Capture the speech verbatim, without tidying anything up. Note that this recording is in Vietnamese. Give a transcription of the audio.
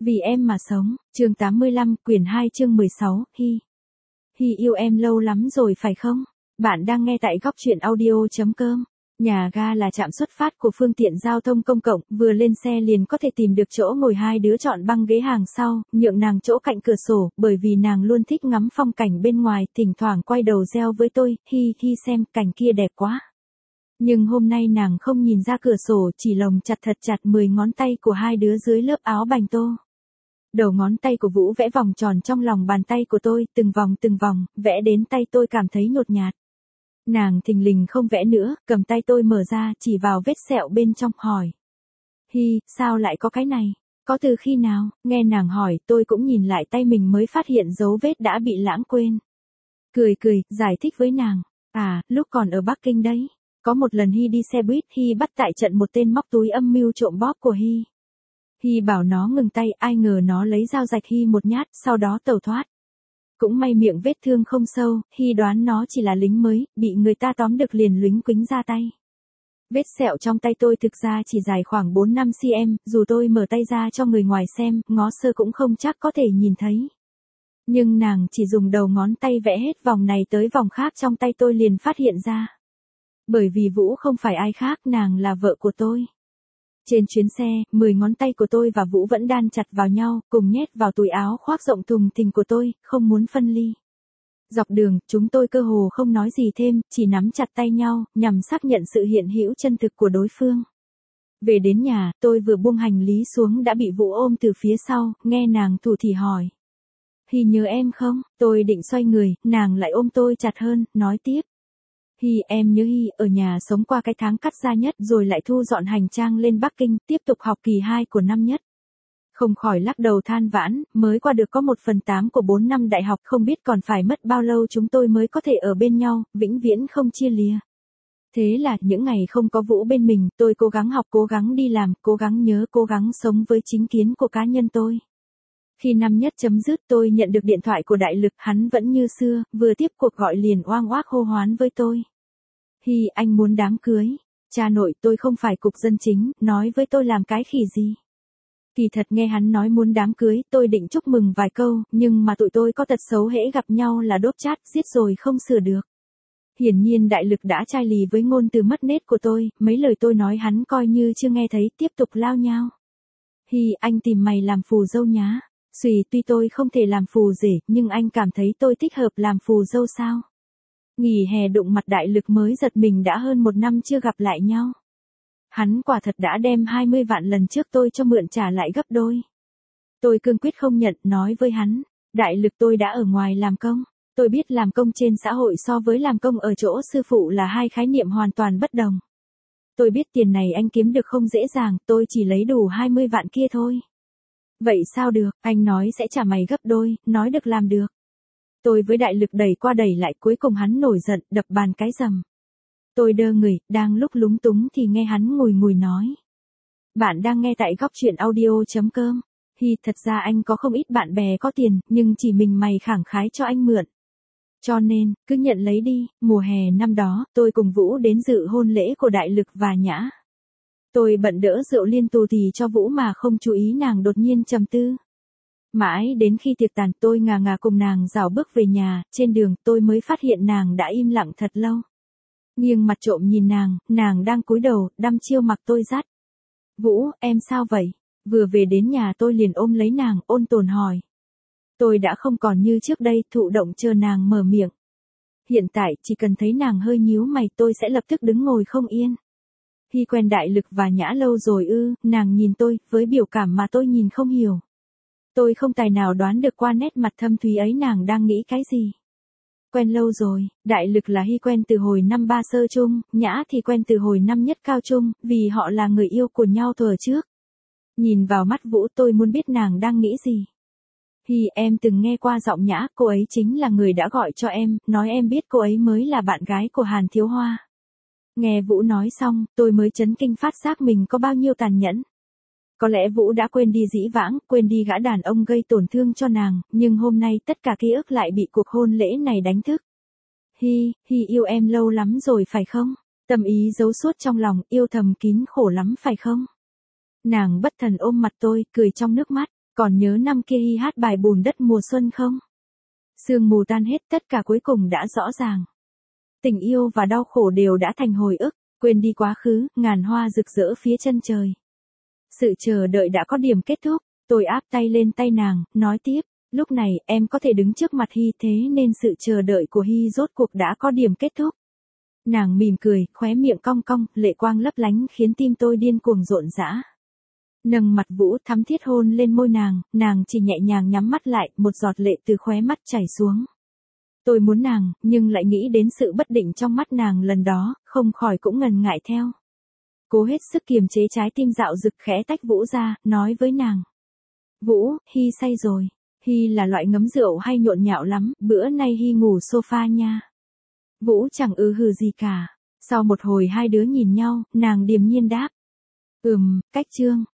Vì em mà sống, chương tám mươi lăm, quyển hai chương mười sáu, Hi. Hi yêu em lâu lắm rồi phải không? Bạn đang nghe tại góc truyện audio.com. Nhà ga là trạm xuất phát của phương tiện giao thông công cộng, vừa lên xe liền có thể tìm được chỗ ngồi, hai đứa chọn băng ghế hàng sau, nhượng nàng chỗ cạnh cửa sổ, bởi vì nàng luôn thích ngắm phong cảnh bên ngoài, thỉnh thoảng quay đầu reo với tôi, Hi Hi xem, cảnh kia đẹp quá. Nhưng hôm nay nàng không nhìn ra cửa sổ, chỉ lồng chặt thật chặt mười ngón tay của hai đứa dưới lớp áo bành tô. Đầu ngón tay của Vũ vẽ vòng tròn trong lòng bàn tay của tôi, từng vòng từng vòng, vẽ đến tay tôi cảm thấy nhột nhạt. Nàng thình lình không vẽ nữa, cầm tay tôi mở ra, chỉ vào vết sẹo bên trong, hỏi. Hi, sao lại có cái này? Có từ khi nào? Nghe nàng hỏi, tôi cũng nhìn lại tay mình mới phát hiện dấu vết đã bị lãng quên. Cười cười, giải thích với nàng. À, lúc còn ở Bắc Kinh đấy. Có một lần Hi đi xe buýt, Hi bắt tại trận một tên móc túi âm mưu trộm bóp của Hi. Hi bảo nó ngừng tay, ai ngờ nó lấy dao rạch Hi một nhát, sau đó tẩu thoát. Cũng may miệng vết thương không sâu, Hi đoán nó chỉ là lính mới, bị người ta tóm được liền lính quính ra tay. Vết sẹo trong tay tôi thực ra chỉ dài khoảng bốn năm xăng-ti-mét, dù tôi mở tay ra cho người ngoài xem, ngó sơ cũng không chắc có thể nhìn thấy. Nhưng nàng chỉ dùng đầu ngón tay vẽ hết vòng này tới vòng khác trong tay tôi liền phát hiện ra. Bởi vì Vũ không phải ai khác, nàng là vợ của tôi. Trên chuyến xe, mười ngón tay của tôi và Vũ vẫn đan chặt vào nhau, cùng nhét vào túi áo khoác rộng thùng thình của tôi, không muốn phân ly. Dọc đường, chúng tôi cơ hồ không nói gì thêm, chỉ nắm chặt tay nhau, nhằm xác nhận sự hiện hữu chân thực của đối phương. Về đến nhà, tôi vừa buông hành lý xuống đã bị Vũ ôm từ phía sau, nghe nàng thủ thỉ hỏi. Hi nhớ em không? Tôi định xoay người, nàng lại ôm tôi chặt hơn, nói tiếp. Hi, em nhớ Hi, ở nhà sống qua cái tháng cắt da nhất rồi lại thu dọn hành trang lên Bắc Kinh, tiếp tục học kỳ hai của năm nhất. Không khỏi lắc đầu than vãn, mới qua được có một phần tám của bốn năm đại học, không biết còn phải mất bao lâu chúng tôi mới có thể ở bên nhau, vĩnh viễn không chia lìa. Thế là, những ngày không có Vũ bên mình, tôi cố gắng học, cố gắng đi làm, cố gắng nhớ, cố gắng sống với chính kiến của cá nhân tôi. Khi năm nhất chấm dứt tôi nhận được điện thoại của Đại Lực, hắn vẫn như xưa, vừa tiếp cuộc gọi liền oang oác hô hoán với tôi. Hi, anh muốn đám cưới. Cha nội tôi không phải cục dân chính, nói với tôi làm cái khỉ gì. Kỳ thật nghe hắn nói muốn đám cưới, tôi định chúc mừng vài câu, nhưng mà tụi tôi có tật xấu hễ gặp nhau là đốt chát, giết rồi không sửa được. Hiển nhiên Đại Lực đã chai lì với ngôn từ mất nết của tôi, mấy lời tôi nói hắn coi như chưa nghe thấy, tiếp tục lao nhao. Hi, anh tìm mày làm phù dâu nhá. Xùy, tuy tôi không thể làm phù rể, nhưng anh cảm thấy tôi thích hợp làm phù dâu sao? Nghỉ hè đụng mặt Đại Lực mới giật mình đã hơn một năm chưa gặp lại nhau. Hắn quả thật đã đem hai mươi vạn lần trước tôi cho mượn trả lại gấp đôi. Tôi cương quyết không nhận, nói với hắn, Đại Lực tôi đã ở ngoài làm công. Tôi biết làm công trên xã hội so với làm công ở chỗ sư phụ là hai khái niệm hoàn toàn bất đồng. Tôi biết tiền này anh kiếm được không dễ dàng, tôi chỉ lấy đủ hai mươi vạn kia thôi. Vậy sao được, anh nói sẽ trả mày gấp đôi, nói được làm được. Tôi với Đại Lực đẩy qua đẩy lại, cuối cùng hắn nổi giận, đập bàn cái rầm. Tôi đơ người, đang lúc lúng túng thì nghe hắn ngùi ngùi nói. Bạn đang nghe tại góc truyện audio.com. Hi, thật ra anh có không ít bạn bè có tiền, nhưng chỉ mình mày khẳng khái cho anh mượn. Cho nên, cứ nhận lấy đi. Mùa hè năm đó, tôi cùng Vũ đến dự hôn lễ của Đại Lực và Nhã. Tôi bận đỡ rượu liên tù thì cho Vũ mà không chú ý nàng đột nhiên trầm tư. Mãi đến khi tiệc tàn tôi ngà ngà cùng nàng rảo bước về nhà, trên đường tôi mới phát hiện nàng đã im lặng thật lâu. Nghiêng mặt trộm nhìn nàng, nàng đang cúi đầu, đăm chiêu mặc tôi dắt. Vũ, em sao vậy? Vừa về đến nhà tôi liền ôm lấy nàng, ôn tồn hỏi. Tôi đã không còn như trước đây, thụ động chờ nàng mở miệng. Hiện tại, chỉ cần thấy nàng hơi nhíu mày tôi sẽ lập tức đứng ngồi không yên. Hi quen Đại Lực và Nhã lâu rồi ư, nàng nhìn tôi, với biểu cảm mà tôi nhìn không hiểu. Tôi không tài nào đoán được qua nét mặt thâm thúy ấy nàng đang nghĩ cái gì. Quen lâu rồi, Đại Lực là Hi quen từ hồi năm ba sơ trung, Nhã thì quen từ hồi năm nhất cao trung, vì họ là người yêu của nhau thuở trước. Nhìn vào mắt Vũ tôi muốn biết nàng đang nghĩ gì. Hi, em từng nghe qua giọng Nhã, cô ấy chính là người đã gọi cho em, nói em biết cô ấy mới là bạn gái của Hàn Thiếu Hoa. Nghe Vũ nói xong, tôi mới chấn kinh phát giác mình có bao nhiêu tàn nhẫn. Có lẽ Vũ đã quên đi dĩ vãng, quên đi gã đàn ông gây tổn thương cho nàng, nhưng hôm nay tất cả ký ức lại bị cuộc hôn lễ này đánh thức. Hi, Hi yêu em lâu lắm rồi phải không? Tâm ý giấu suốt trong lòng, yêu thầm kín khổ lắm phải không? Nàng bất thần ôm mặt tôi, cười trong nước mắt. Còn nhớ năm kia Hy hát bài bùn đất mùa xuân không? Sương mù tan hết, tất cả cuối cùng đã rõ ràng. Tình yêu và đau khổ đều đã thành hồi ức, quên đi quá khứ, ngàn hoa rực rỡ phía chân trời. Sự chờ đợi đã có điểm kết thúc, tôi áp tay lên tay nàng, nói tiếp, lúc này em có thể đứng trước mặt Hy, thế nên sự chờ đợi của Hy rốt cuộc đã có điểm kết thúc. Nàng mỉm cười, khóe miệng cong cong, lệ quang lấp lánh khiến tim tôi điên cuồng rộn rã. Nâng mặt Vũ thắm thiết hôn lên môi nàng, nàng chỉ nhẹ nhàng nhắm mắt lại, một giọt lệ từ khóe mắt chảy xuống. Tôi muốn nàng, nhưng lại nghĩ đến sự bất định trong mắt nàng lần đó, không khỏi cũng ngần ngại theo. Cố hết sức kiềm chế trái tim dạo dực khẽ tách Vũ ra, nói với nàng. Vũ, Hy say rồi. Hy là loại ngấm rượu hay nhộn nhạo lắm, bữa nay Hy ngủ sofa nha. Vũ chẳng ư hừ gì cả. Sau một hồi hai đứa nhìn nhau, nàng điềm nhiên đáp. Ừm, cách chương.